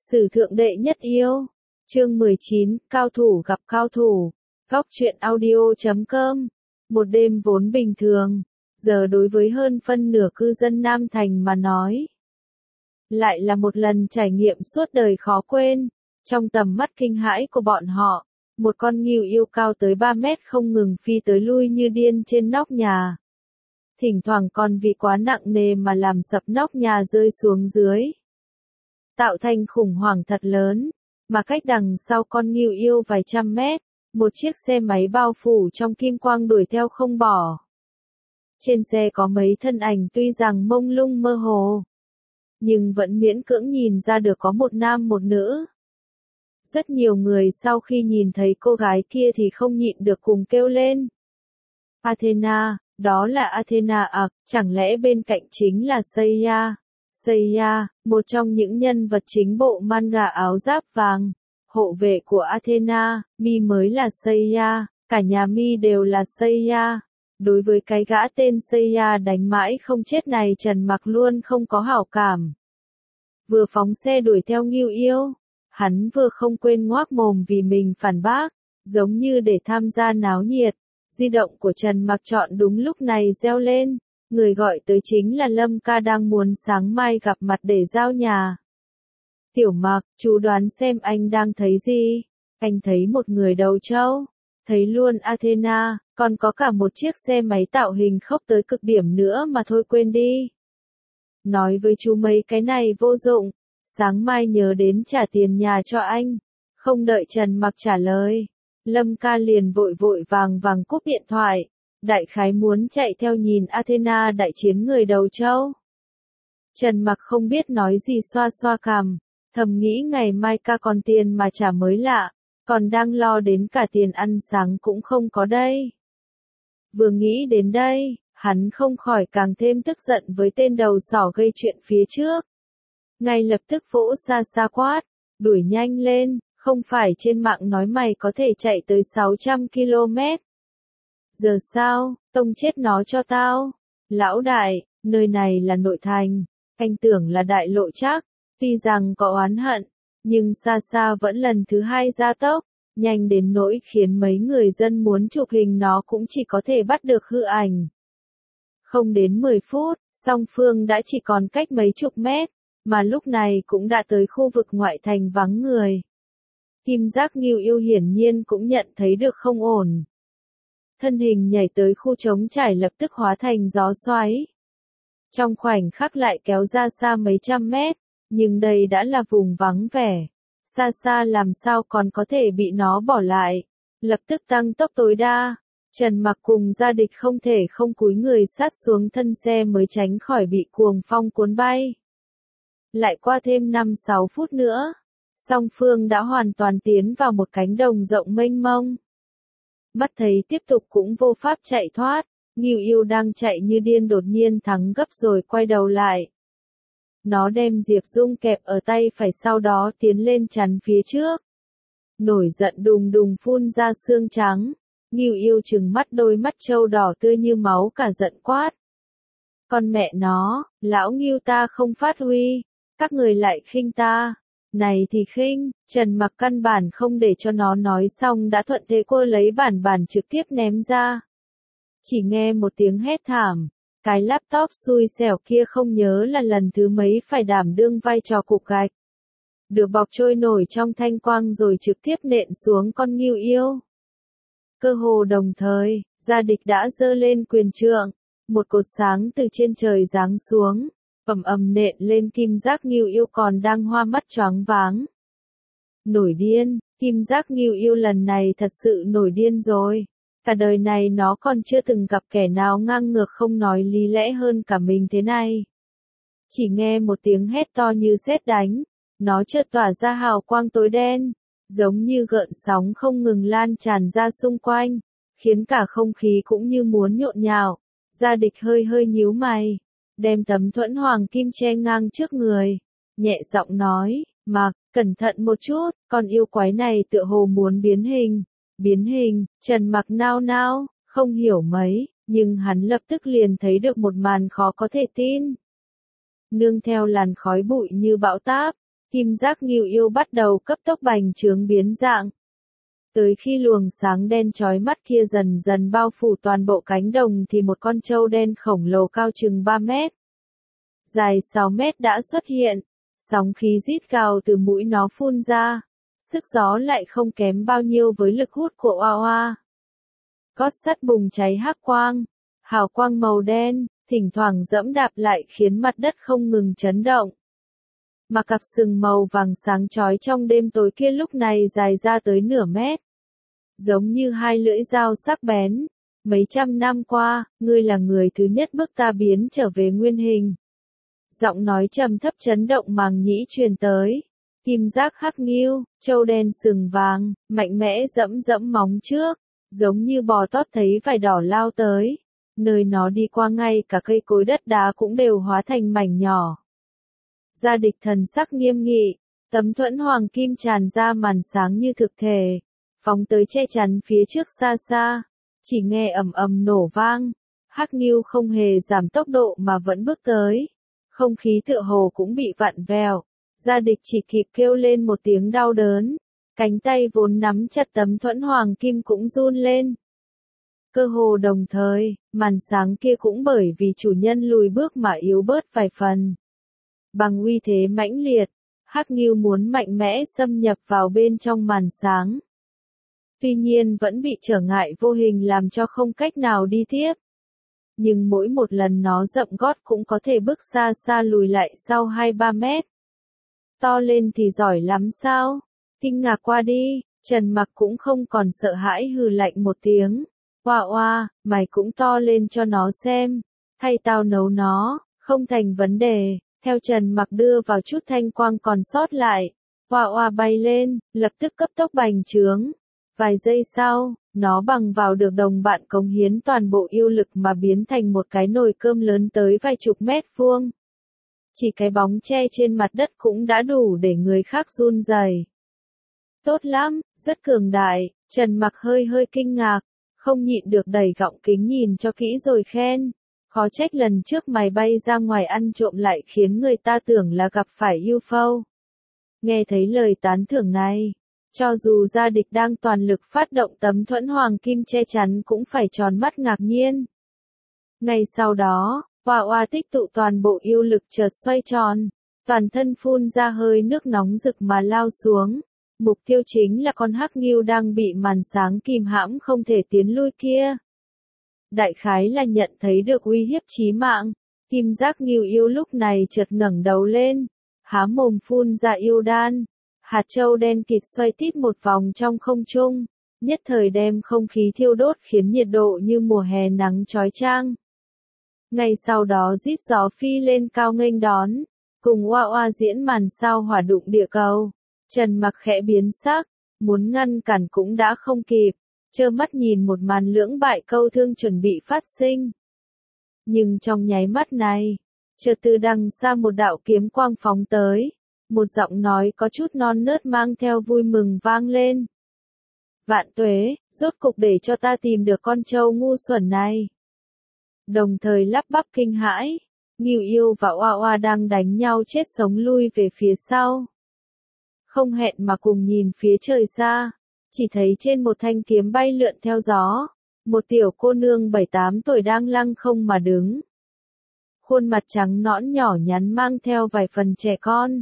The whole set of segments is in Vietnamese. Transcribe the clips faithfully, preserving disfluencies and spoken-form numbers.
Sử thượng đệ nhất yêu. Chương mười chín, cao thủ gặp cao thủ. Góc truyện audio chấm com. Một đêm vốn bình thường, giờ đối với hơn phân nửa cư dân Nam Thành mà nói, lại là một lần trải nghiệm suốt đời khó quên. Trong tầm mắt kinh hãi của bọn họ, một con ngưu yêu cao tới ba mét không ngừng phi tới lui như điên trên nóc nhà. Thỉnh thoảng còn vì quá nặng nề mà làm sập nóc nhà rơi xuống dưới, tạo thành khủng hoảng thật lớn. Mà cách đằng sau con ngưu yêu vài trăm mét, một chiếc xe máy bao phủ trong kim quang đuổi theo không bỏ. Trên xe có mấy thân ảnh tuy rằng mông lung mơ hồ, nhưng vẫn miễn cưỡng nhìn ra được có một nam một nữ. Rất nhiều người sau khi nhìn thấy cô gái kia thì không nhịn được cùng kêu lên. Athena, đó là Athena à, chẳng lẽ bên cạnh chính là Seiya? Seiya, một trong những nhân vật chính bộ manga áo giáp vàng, hộ vệ của Athena. Mi mới là Seiya, cả nhà Mi đều là Seiya. Đối với cái gã tên Seiya đánh mãi không chết này, Trần Mặc luôn không có hảo cảm. Vừa phóng xe đuổi theo ngưu yêu, hắn vừa không quên ngoác mồm vì mình phản bác, giống như để tham gia náo nhiệt. Di động của Trần Mặc chọn đúng lúc này reo lên, người gọi tới chính là Lâm ca đang muốn sáng mai gặp mặt để giao nhà. Tiểu Mặc, chú đoán xem anh đang thấy gì? Anh thấy một người đầu trâu, thấy luôn Athena, còn có cả một chiếc xe máy tạo hình khốc tới cực điểm nữa mà thôi quên đi. Nói với chú mấy cái này vô dụng, sáng mai nhớ đến trả tiền nhà cho anh. Không đợi Trần Mặc trả lời, Lâm ca liền vội vội vàng vàng cúp điện thoại, đại khái muốn chạy theo nhìn Athena đại chiến người đầu trâu. Trần Mặc không biết nói gì, xoa xoa cằm, thầm nghĩ ngày mai ca còn tiền mà trả mới lạ, còn đang lo đến cả tiền ăn sáng cũng không có đây. Vừa nghĩ đến đây, hắn không khỏi càng thêm tức giận với tên đầu sỏ gây chuyện phía trước. Ngay lập tức vỗ xa xa quát, đuổi nhanh lên, không phải trên mạng nói mày có thể chạy tới sáu trăm ki lô mét. Giờ sao, tông chết nó cho tao. Lão đại, nơi này là nội thành, anh tưởng là đại lộ chắc, tuy rằng có oán hận, nhưng xa xa vẫn lần thứ hai gia tốc, nhanh đến nỗi khiến mấy người dân muốn chụp hình nó cũng chỉ có thể bắt được hư ảnh. Không đến mười phút, song phương đã chỉ còn cách mấy chục mét, mà lúc này cũng đã tới khu vực ngoại thành vắng người. Kim giác ngưu yêu hiển nhiên cũng nhận thấy được không ổn. Thân hình nhảy tới khu trống trải lập tức hóa thành gió xoáy. Trong khoảnh khắc lại kéo ra xa mấy trăm mét, nhưng đây đã là vùng vắng vẻ. Xa xa làm sao còn có thể bị nó bỏ lại. Lập tức tăng tốc tối đa. Trần Mặc cùng gia địch không thể không cúi người sát xuống thân xe mới tránh khỏi bị cuồng phong cuốn bay. Lại qua thêm năm sáu phút nữa, song phương đã hoàn toàn tiến vào một cánh đồng rộng mênh mông. Mắt thấy tiếp tục cũng vô pháp chạy thoát, ngưu yêu đang chạy như điên đột nhiên thắng gấp rồi quay đầu lại. Nó đem Diệp Dung kẹp ở tay phải, sau đó tiến lên chắn phía trước. Nổi giận đùng đùng phun ra xương trắng, ngưu yêu trừng mắt đôi mắt trâu đỏ tươi như máu, cả giận quát. Con mẹ nó, lão ngưu ta không phát huy, các người lại khinh ta. Này thì khinh, Trần Mặc căn bản không để cho nó nói xong đã thuận thế cô lấy bản bản trực tiếp ném ra. Chỉ nghe một tiếng hét thảm, cái laptop xui xẻo kia không nhớ là lần thứ mấy phải đảm đương vai trò cục gạch. Được bọc trôi nổi trong thanh quang rồi trực tiếp nện xuống con ngưu yêu. Cơ hồ đồng thời, gia địch đã giơ lên quyền trượng, một cột sáng từ trên trời giáng xuống, ầm ầm nện lên kim giác ngưu yêu còn đang hoa mắt choáng váng. Nổi điên, kim giác ngưu yêu lần này thật sự nổi điên rồi. Cả đời này nó còn chưa từng gặp kẻ nào ngang ngược không nói lý lẽ hơn cả mình thế này. Chỉ nghe một tiếng hét to như sét đánh, nó chợt tỏa ra hào quang tối đen, giống như gợn sóng không ngừng lan tràn ra xung quanh, khiến cả không khí cũng như muốn nhộn nhạo. Gia địch hơi hơi nhíu mày, đem tấm thuẫn hoàng kim che ngang trước người, nhẹ giọng nói, Mặc, cẩn thận một chút, con yêu quái này tựa hồ muốn biến hình. Biến hình, Trần Mặc nao nao, không hiểu mấy, nhưng hắn lập tức liền thấy được một màn khó có thể tin. Nương theo làn khói bụi như bão táp, Kim giác Ngưu Yêu bắt đầu cấp tốc bành trướng biến dạng. Tới khi luồng sáng đen chói mắt kia dần dần bao phủ toàn bộ cánh đồng thì một con trâu đen khổng lồ cao chừng ba mét, dài sáu mét đã xuất hiện, sóng khí rít gào từ mũi nó phun ra, sức gió lại không kém bao nhiêu với lực hút của oa oa. Gót sắt bùng cháy hắc quang, hào quang màu đen, thỉnh thoảng dẫm đạp lại khiến mặt đất không ngừng chấn động. Mà cặp sừng màu vàng sáng chói trong đêm tối kia lúc này dài ra tới nửa mét. Giống như hai lưỡi dao sắc bén. Mấy trăm năm qua, ngươi là người thứ nhất bức ta biến trở về nguyên hình. Giọng nói trầm thấp chấn động màng nhĩ truyền tới. Kim giác hắc ngưu, trâu đen sừng vàng, mạnh mẽ dẫm dẫm móng trước, giống như bò tót thấy vải đỏ lao tới. Nơi nó đi qua ngay cả cây cối đất đá cũng đều hóa thành mảnh nhỏ. Gia Địch thần sắc nghiêm nghị, tấm thuẫn hoàng kim tràn ra màn sáng như thực thể, phóng tới che chắn phía trước xa xa, chỉ nghe ầm ầm nổ vang, hắc ngưu không hề giảm tốc độ mà vẫn bước tới, không khí tựa hồ cũng bị vặn vẹo, Gia Địch chỉ kịp kêu lên một tiếng đau đớn, cánh tay vốn nắm chặt tấm thuẫn hoàng kim cũng run lên. Cơ hồ đồng thời, màn sáng kia cũng bởi vì chủ nhân lùi bước mà yếu bớt vài phần. Bằng uy thế mãnh liệt, hắc ngưu muốn mạnh mẽ xâm nhập vào bên trong màn sáng. Tuy nhiên vẫn bị trở ngại vô hình làm cho không cách nào đi tiếp. Nhưng mỗi một lần nó dậm gót cũng có thể bước xa xa lùi lại sau hai ba mét. To lên thì giỏi lắm sao? Kinh ngạc qua đi, Trần Mặc cũng không còn sợ hãi hừ lạnh một tiếng. Oa oa, mày cũng to lên cho nó xem. Thay tao nấu nó, không thành vấn đề. Theo Trần Mặc đưa vào chút thanh quang còn sót lại, oa oa bay lên, lập tức cấp tốc bành trướng. Vài giây sau, nó bằng vào được đồng bạn cống hiến toàn bộ yêu lực mà biến thành một cái nồi cơm lớn tới vài chục mét vuông. Chỉ cái bóng che trên mặt đất cũng đã đủ để người khác run rẩy. Tốt lắm, rất cường đại, Trần Mặc hơi hơi kinh ngạc, không nhịn được đẩy gọng kính nhìn cho kỹ rồi khen. Khó trách lần trước mày bay ra ngoài ăn trộm lại khiến người ta tưởng là gặp phải u ép ô. Nghe thấy lời tán thưởng này, cho dù Gia Địch đang toàn lực phát động tấm thuẫn hoàng kim che chắn cũng phải tròn mắt ngạc nhiên. Ngay sau đó, oa oa tích tụ toàn bộ yêu lực chợt xoay tròn, toàn thân phun ra hơi nước nóng rực mà lao xuống. Mục tiêu chính là con hắc ngưu đang bị màn sáng kìm hãm không thể tiến lui kia. Đại khái là nhận thấy được uy hiếp chí mạng, Kim giác Ngưu Yêu lúc này chợt ngẩng đầu lên, há mồm phun ra yêu đan, hạt châu đen kịt xoay tít một vòng trong không trung, nhất thời đem không khí thiêu đốt khiến nhiệt độ như mùa hè nắng chói chang. Ngay sau đó rít gió phi lên cao nghênh đón, cùng oa oa diễn màn sao hỏa đụng địa cầu. Trần Mặc khẽ biến sắc, muốn ngăn cản cũng đã không kịp. Trơ mắt nhìn một màn lưỡng bại câu thương chuẩn bị phát sinh. Nhưng trong nháy mắt này, chợt từ đằng xa một đạo kiếm quang phóng tới, một giọng nói có chút non nớt mang theo vui mừng vang lên. Vạn tuế, rốt cục để cho ta tìm được con trâu ngu xuẩn này. Đồng thời lắp bắp kinh hãi, Ngưu Yêu và oa oa đang đánh nhau chết sống lui về phía sau. Không hẹn mà cùng nhìn phía trời xa. Chỉ thấy trên một thanh kiếm bay lượn theo gió, một tiểu cô nương bảy tám tuổi đang lăng không mà đứng. Khuôn mặt trắng nõn nhỏ nhắn mang theo vài phần trẻ con.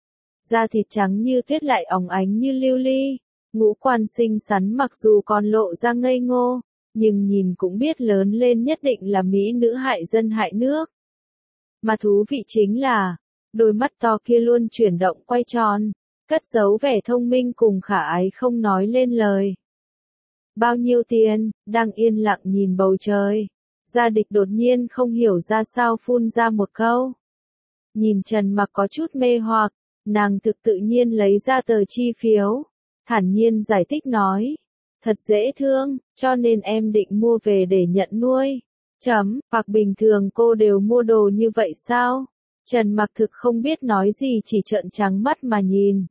Da thịt trắng như tuyết lại óng ánh như lưu ly, ngũ quan xinh xắn mặc dù còn lộ ra ngây ngô, nhưng nhìn cũng biết lớn lên nhất định là mỹ nữ hại dân hại nước. Mà thú vị chính là, đôi mắt to kia luôn chuyển động quay tròn. Cất giấu vẻ thông minh cùng khả ái không nói lên lời. Bao nhiêu tiền, đang yên lặng nhìn bầu trời. Gia Địch đột nhiên không hiểu ra sao phun ra một câu. Nhìn Trần Mặc có chút mê hoặc, nàng thực tự nhiên lấy ra tờ chi phiếu. Thản nhiên giải thích nói. Thật dễ thương, cho nên em định mua về để nhận nuôi. Chấm, hoặc bình thường cô đều mua đồ như vậy sao? Trần Mặc thực không biết nói gì chỉ trợn trắng mắt mà nhìn.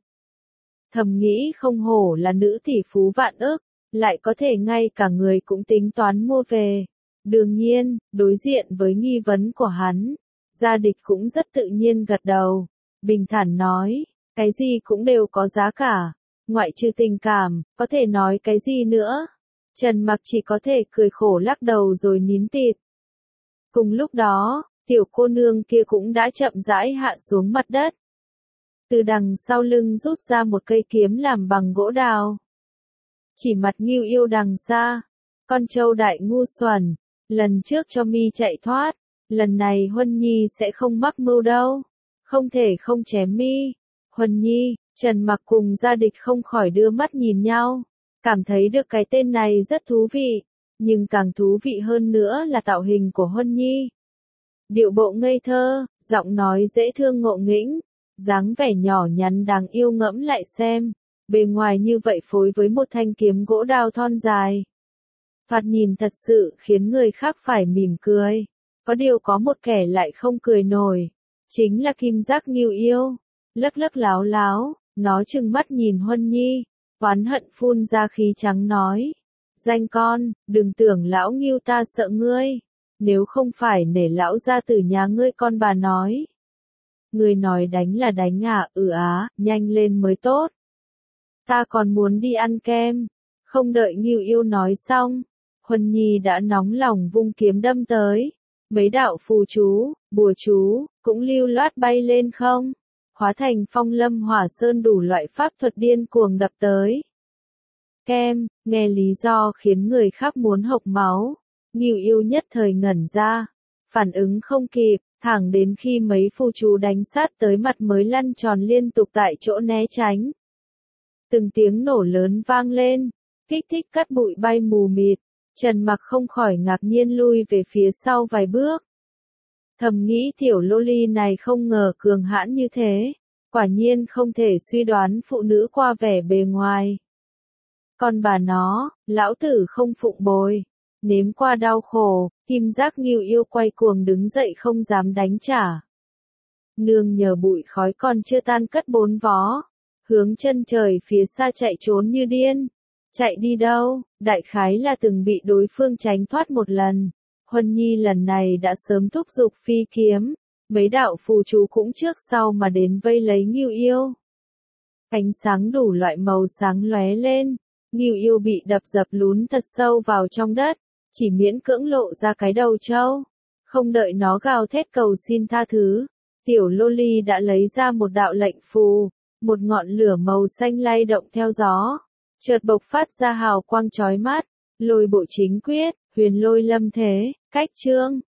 Thầm nghĩ không hổ là nữ tỷ phú vạn ức, lại có thể ngay cả người cũng tính toán mua về. Đương nhiên, đối diện với nghi vấn của hắn, Gia Địch cũng rất tự nhiên gật đầu, bình thản nói, Cái gì cũng đều có giá cả, ngoại trừ tình cảm, có thể nói cái gì nữa. Trần Mặc chỉ có thể cười khổ lắc đầu rồi nín thịt. Cùng lúc đó, tiểu cô nương kia cũng đã chậm rãi hạ xuống mặt đất. Từ đằng sau lưng rút ra một cây kiếm làm bằng gỗ đào. Chỉ mặt Ngưu Yêu đằng xa, con trâu đại ngu xuẩn, lần trước cho mi chạy thoát, lần này Huân Nhi sẽ không mắc mưu đâu, không thể không chém mi. Huân Nhi, Trần Mặc cùng gia địch không khỏi đưa mắt nhìn nhau, cảm thấy được cái tên này rất thú vị, nhưng càng thú vị hơn nữa là tạo hình của Huân Nhi. Điệu bộ ngây thơ, giọng nói dễ thương ngộ nghĩnh, dáng vẻ nhỏ nhắn đáng yêu ngẫm lại xem, bề ngoài như vậy phối với một thanh kiếm gỗ đào thon dài. Thoạt nhìn thật sự khiến người khác phải mỉm cười, có điều có một kẻ lại không cười nổi, chính là Kim Giác Ngưu Yêu, lấc lấc láo láo, nó trừng mắt nhìn Huân Nhi, oán hận phun ra khí trắng nói, danh con, đừng tưởng lão Ngưu ta sợ ngươi, nếu không phải nể lão gia tử nhà ngươi con bà nói. Ngươi nói đánh là đánh à, ừ á, nhanh lên mới tốt. Ta còn muốn đi ăn kem. Không đợi Ngưu Yêu nói xong, Huân Nhi đã nóng lòng vung kiếm đâm tới. Mấy đạo phù chú, bùa chú, cũng lưu loát bay lên không, hóa thành phong lâm hỏa sơn đủ loại pháp thuật điên cuồng đập tới. Kem, nghe lý do khiến người khác muốn hộc máu. Ngưu Yêu nhất thời ngẩn ra, phản ứng không kịp, thẳng đến khi mấy phù chú đánh sát tới mặt mới lăn tròn liên tục tại chỗ né tránh. Từng tiếng nổ lớn vang lên, kích thích cát bụi bay mù mịt, Trần Mặc không khỏi ngạc nhiên lui về phía sau vài bước. Thầm nghĩ tiểu loli này không ngờ cường hãn như thế, quả nhiên không thể suy đoán phụ nữ qua vẻ bề ngoài. Còn bà nó, lão tử không phụng bồi. Nếm qua đau khổ, Kim Giác Ngưu Yêu quay cuồng đứng dậy không dám đánh trả. Nương nhờ bụi khói còn chưa tan cất bốn vó, hướng chân trời phía xa chạy trốn như điên. Chạy đi đâu, đại khái là từng bị đối phương tránh thoát một lần. Huân Nhi lần này đã sớm thúc giục phi kiếm, mấy đạo phù chú cũng trước sau mà đến vây lấy Ngưu Yêu. Ánh sáng đủ loại màu sáng lóe lên, Ngưu Yêu bị đập dập lún thật sâu vào trong đất, chỉ miễn cưỡng lộ ra cái đầu trâu. Không đợi nó gào thét cầu xin tha thứ, tiểu loli đã lấy ra một đạo lệnh phù, một ngọn lửa màu xanh lay động theo gió, chợt bộc phát ra hào quang chói mắt, lôi bộ chính quyết, huyền lôi lâm thế, cách chương.